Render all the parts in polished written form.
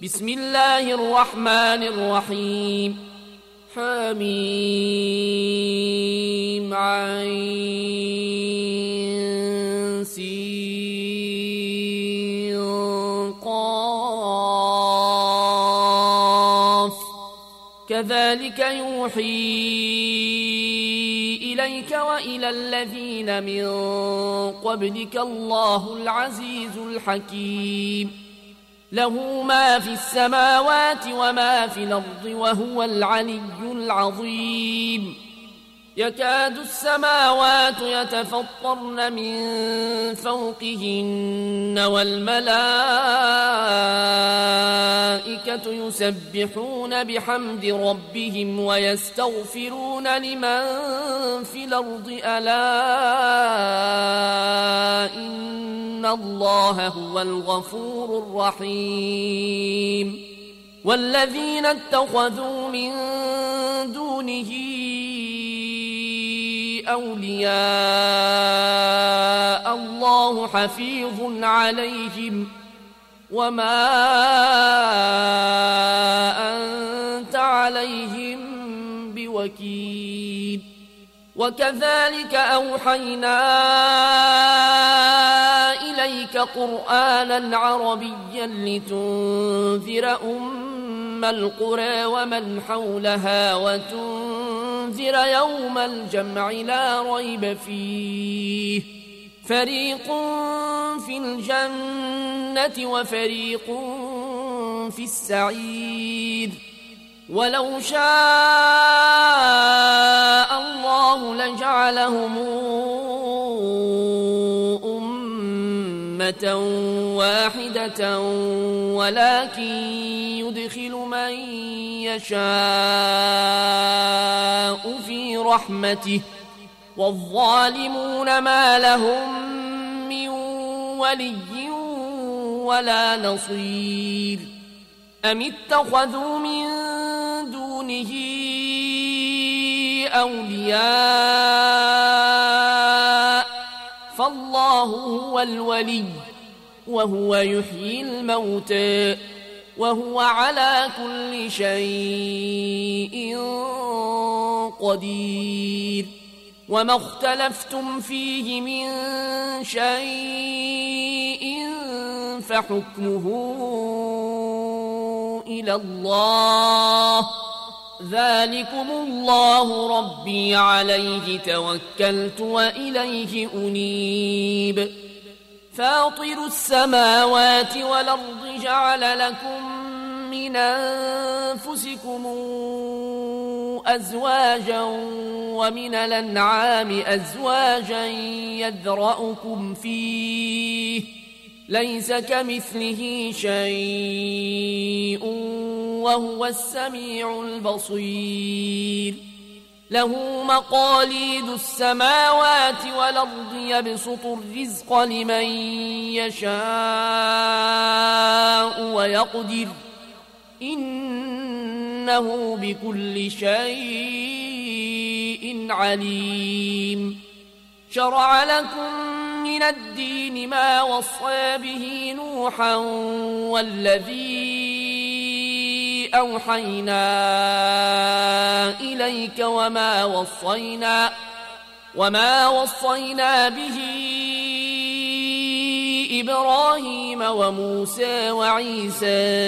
بسم الله الرحمن الرحيم حميم عين سين قاف كذلك يوحي إليك وإلى الذين من قبلك الله العزيز الحكيم له ما في السماوات وما في الأرض وهو العلي العظيم يكاد السماوات يتفطرن من فوقهن والملائكة يسبحون بحمد ربهم ويستغفرون لمن في الأرض ألا إن الله هو الغفور الرحيم والذين اتخذوا من دونه أولياء الله حفيظ عليهم وما أنت عليهم بوكيل وكذلك أوحينا إليك قرآنا عربيا لتنذر القرى ومن حولها وتنذر يوم الجمع لا ريب فيه فريق في الجنة وفريق في السعير ولو شاء الله لجعلهم أمة واحدة ولكن يدخل من يشاء في رحمته والظالمون ما لهم من ولي ولا نصير أم اتخذوا من دونه أولياء فالله هو الولي وهو يحيي الموتى وهو على كل شيء قدير وما اختلفتم فيه من شيء فحكمه إلى الله ذلكم الله ربي عليه توكلت وإليه أنيب فاطر السماوات والأرض جعل لكم من أنفسكم أزواجا ومن الأنعام أزواجا يذرأكم فيه ليس كمثله شيء وهو السميع البصير له مقاليد السماوات والأرض يبسط الرزق لمن يشاء ويقدر إنه بكل شيء عليم شرع لكم من الدين ما وصى به نوحا والذي أوحينا إليك وما وصينا به إبراهيم وموسى وعيسى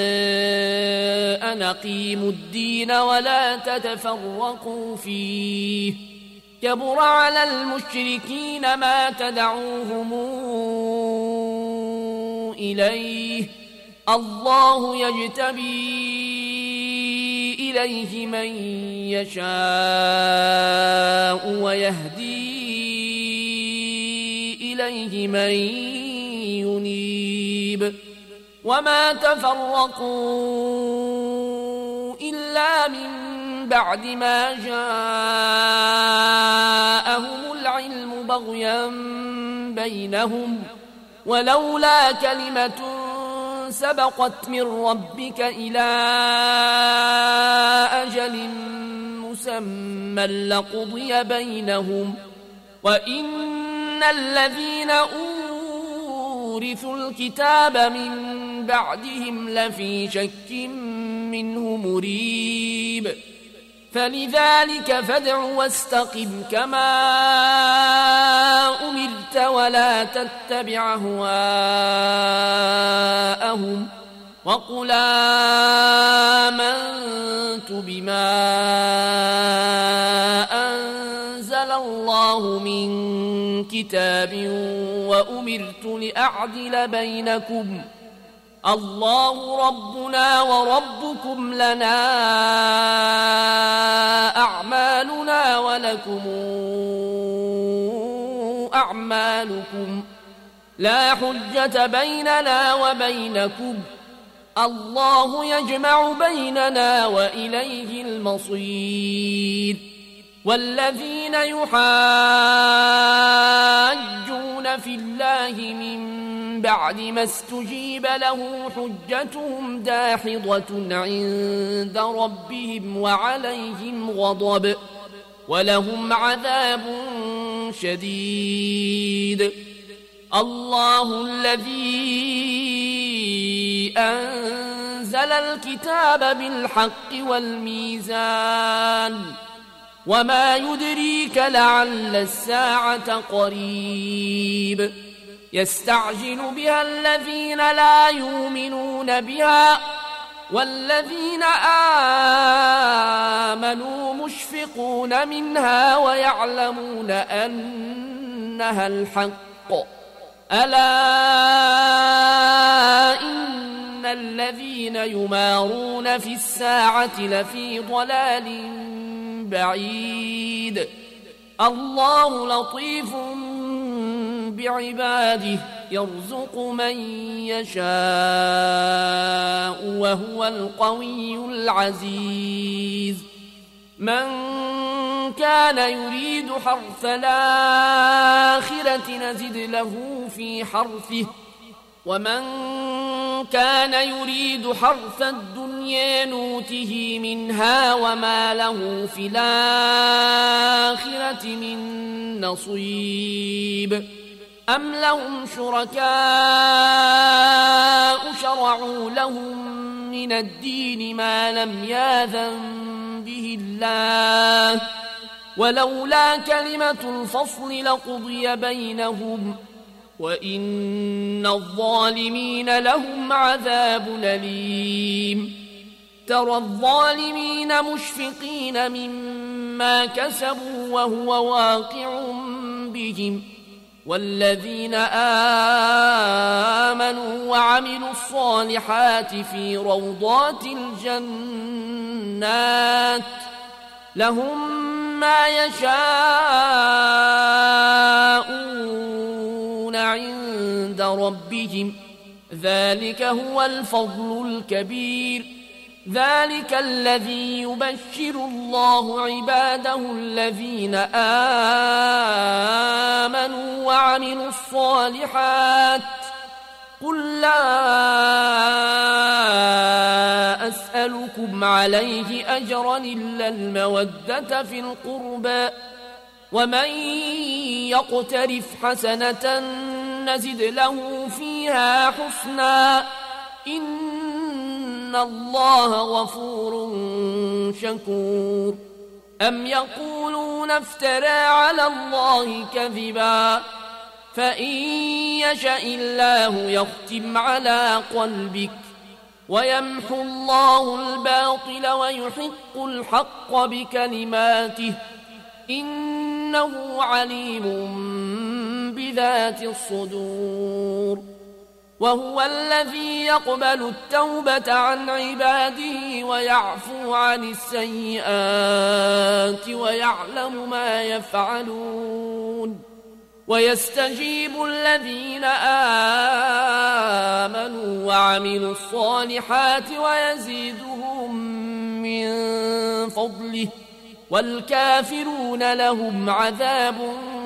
أن أقيموا الدين ولا تتفرقوا فيه كبر على المشركين ما تدعوهم إليه الله يجتبي إليه من يشاء ويهدي إليه من ينيب وما تفرقوا إلا من بعد ما جاءهم العلم بغيا بينهم ولولا كلمة سبقت من ربك إلى أجل مسمى لقضي بينهم وإن الذين أورثوا الكتاب من بعدهم لفي شك منه مريب فلذلك فادع واستقم كما أمرت ولا تتبع أهواءهم وقل آمنت بما أنزل الله من كتاب وأمرت لأعدل بينكم الله ربنا وربكم لنا أعمالنا ولكم أعمالكم لا حجة بيننا وبينكم الله يجمع بيننا وإليه المصير والذين يحاجون في الله من بعد ما استجيب له حجتهم داحضة عند ربهم وعليهم غضب ولهم عذاب شديد الله الذي أنزل الكتاب بالحق والميزان وما يدريك لعل الساعة قريب يستعجل بها الذين لا يؤمنون بها والذين آمنوا مشفقون منها ويعلمون أنها الحق ألا إن الذين يمارون في الساعة لفي ضلال بعيد الله لطيف بعباده يرزق من يشاء وهو القوي العزيز من كان يريد حرث الآخرة نزد له في حرثه ومن كان يريد حرث الدنيا نوته منها وما له في الآخرة من نصيب أم لهم شركاء شرعوا لهم من الدين ما لم يأذن به الله ولولا كلمة الفصل لقضي بينهم وإن الظالمين لهم عذاب أليم ترى الظالمين مشفقين مما كسبوا وهو واقع بهم والذين آمنوا وعملوا الصالحات في روضات الجنات لهم ما يشاءون عند ربهم ذلك هو الفضل الكبير ذلك الذي يبشر الله عباده الذين آمنوا وعملوا الصالحات قل لا أسألكم عليه أجرا إلا المودة في القربى ومن يقترف حسنة نزد له فيها حسنا إن الله غفور شكور أم يقولون افترى على الله كذبا فإن يشأ الله يختم على قلبك ويمحو الله الباطل ويحق الحق بكلماته إنه عليم بذات الصدور وهو الذي يقبل التوبة عن عباده ويعفو عن السيئات ويعلم ما يفعلون ويستجيب الذين آمنوا وعملوا الصالحات ويزيدهم من فضله والكافرون لهم عذاب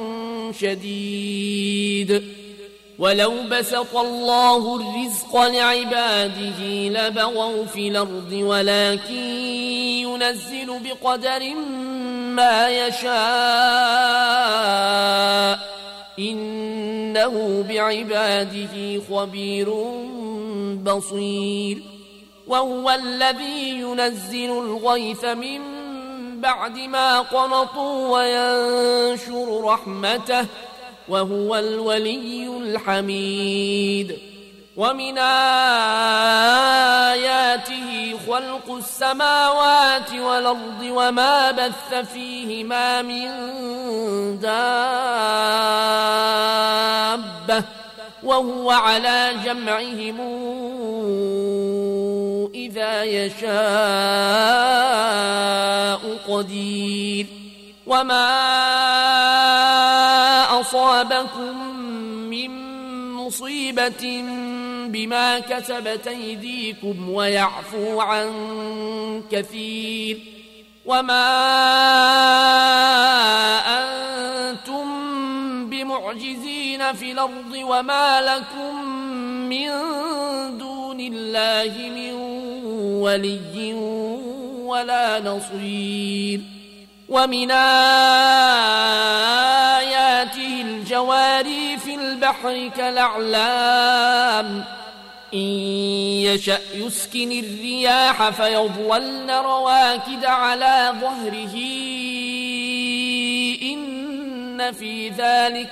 شديد ولو بسط الله الرزق لعباده لبغوا في الأرض ولكن ينزل بقدر ما يشاء إنه بعباده خبير بصير وهو الذي ينزل الغيث من بعد ما قنطوا وينشر رحمته وهو الولي الحميد ومن آياته خلق السماوات والأرض وما بث فيهما من دابة وهو على جمعهم إذا يشاء قدير وما أصابكم من مصيبة بما كسبت أيديكم ويعفو عن كثير وما أنتم بمعجزين في الأرض وما لكم من دون الله من ولي ولا نصير ومن آياته الجواري في البحر كالأعلام إن يشأ يسكن الرياح فيظللن رواكد على ظهره إن في ذلك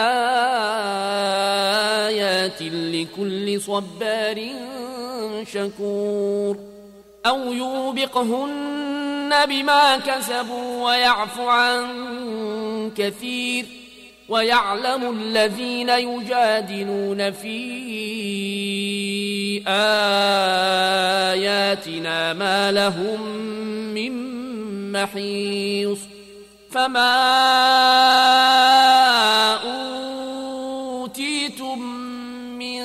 لآيات لكل صبار شكور أو يوبقهن بما كسبوا ويعفو عن كثير ويعلم الذين يجادلون في آياتنا ما لهم من محيص فما أوتيتم من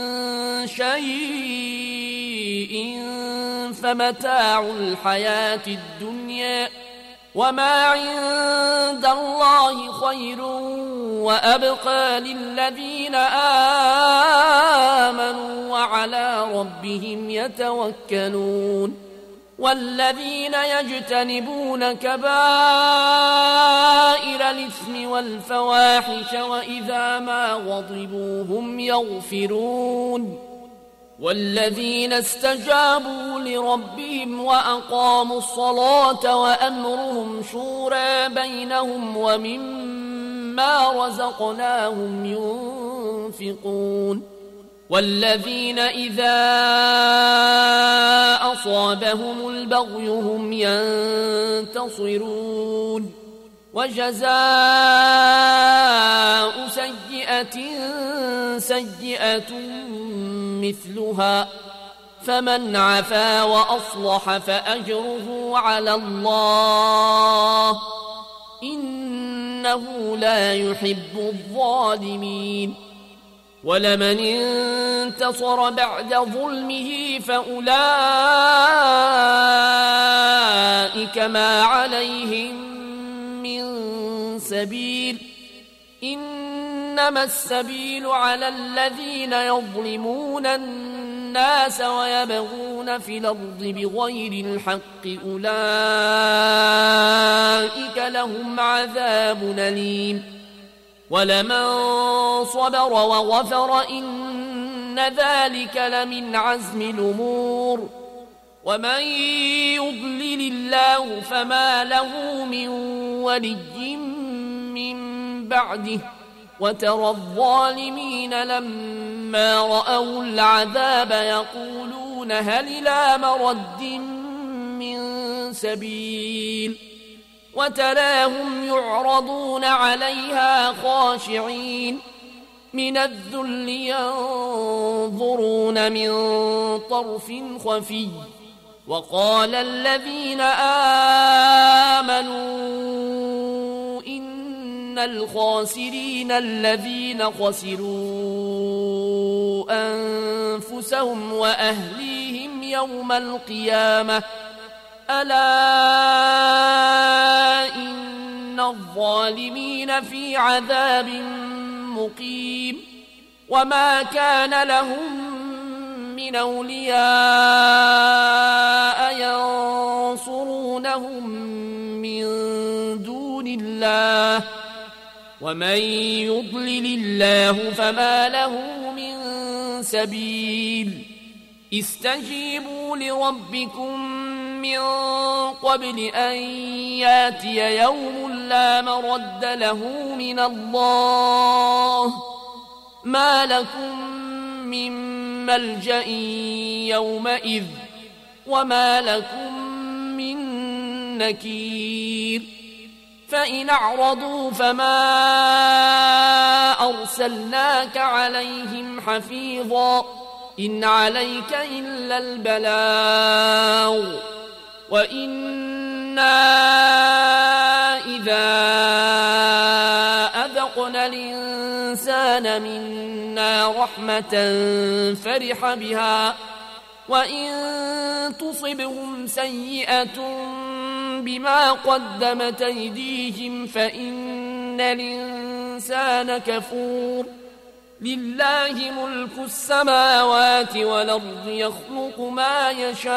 شيء فمتاع الحياة الدنيا وما عند الله خير وأبقى للذين آمنوا وعلى ربهم يتوكلون والذين يجتنبون كبائر الإثم والفواحش وإذا ما غضبوا هم يغفرون والذين استجابوا لربهم وأقاموا الصلاة وأمرهم شورى بينهم ومما رزقناهم ينفقون والذين إذا أصابهم البغي هم ينتصرون وجزاء سيئة سيئة مثلها فمن عفا وأصلح فأجره على الله إنه لا يحب الظالمين ولمن انتصر بعد ظلمه فأولئك ما عليهم من سبيل إنما السبيل على الذين يظلمون الناس ويبغون في الأرض بغير الحق أولئك لهم عذاب أليم ولمن صبر وغفر إن ذلك لمن عزم الأمور ومن يضلل الله فما له من ولي من بعده وترى الظالمين لما رأوا العذاب يقولون هل إلى مرد من سبيل وتراهم يعرضون عليها خاشعين من الذل ينظرون من طرف خفي وقال الذين آمنوا إن الخاسرين الذين خسروا أنفسهم وأهليهم يوم القيامة ألا إن الظالمين في عذاب مقيم وما كان لهم من أولياء ينصرونهم من دون الله ومن يضلل الله فما له من سبيل استجيبوا لربكم من قبل أن ياتي يوم لا مرد له من الله ما لكم من ملجأ يومئذ وما لكم من نكير فإن أعرضوا فما أرسلناك عليهم حفيظا إن عليك إلا البلاغ وإنا إذا أذقنا الإنسان منا رحمة فرح بها وإن تصبهم سيئة بما قدمت أيديهم فإن الإنسان كفور لله ملك السماوات والأرض يخلق ما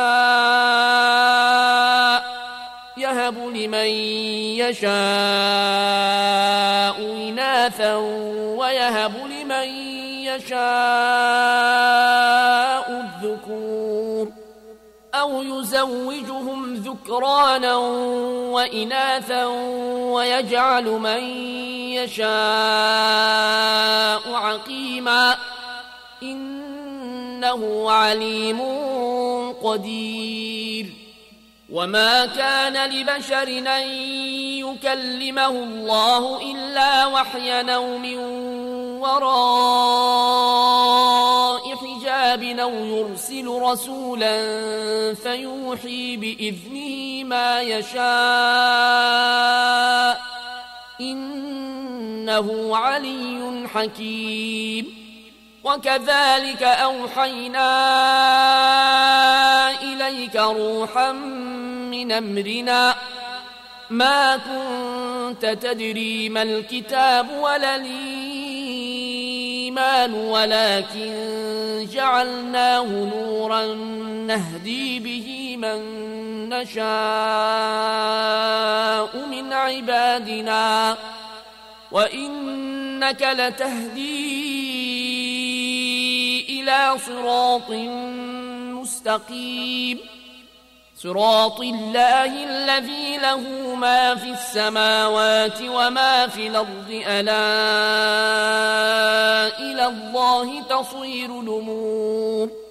يشاء يهب لمن يشاء إناثا ويهب لمن يشاء الذكور أو يزوجهم ذكرانا وإناثا ويجعل من يشاء عقيما إنه عليم قدير وما كان لبشر أن يكلمه الله إلا وحيا أو من وراء حجاب أو يرسل رسولا فيوحي بإذنه ما يشاء إنه علي حكيم وكذلك أوحينا إليك روحا من أمرنا ما كنت تدري ما الكتاب ولا الإيمان ولكن جعلناه نورا نهدي به من نشاء من عبادنا وإنك لتهدي إلى صراط مستقيم صراط الله الذي له ما في السماوات وما في الأرض ألا إلى الله تصير الأمور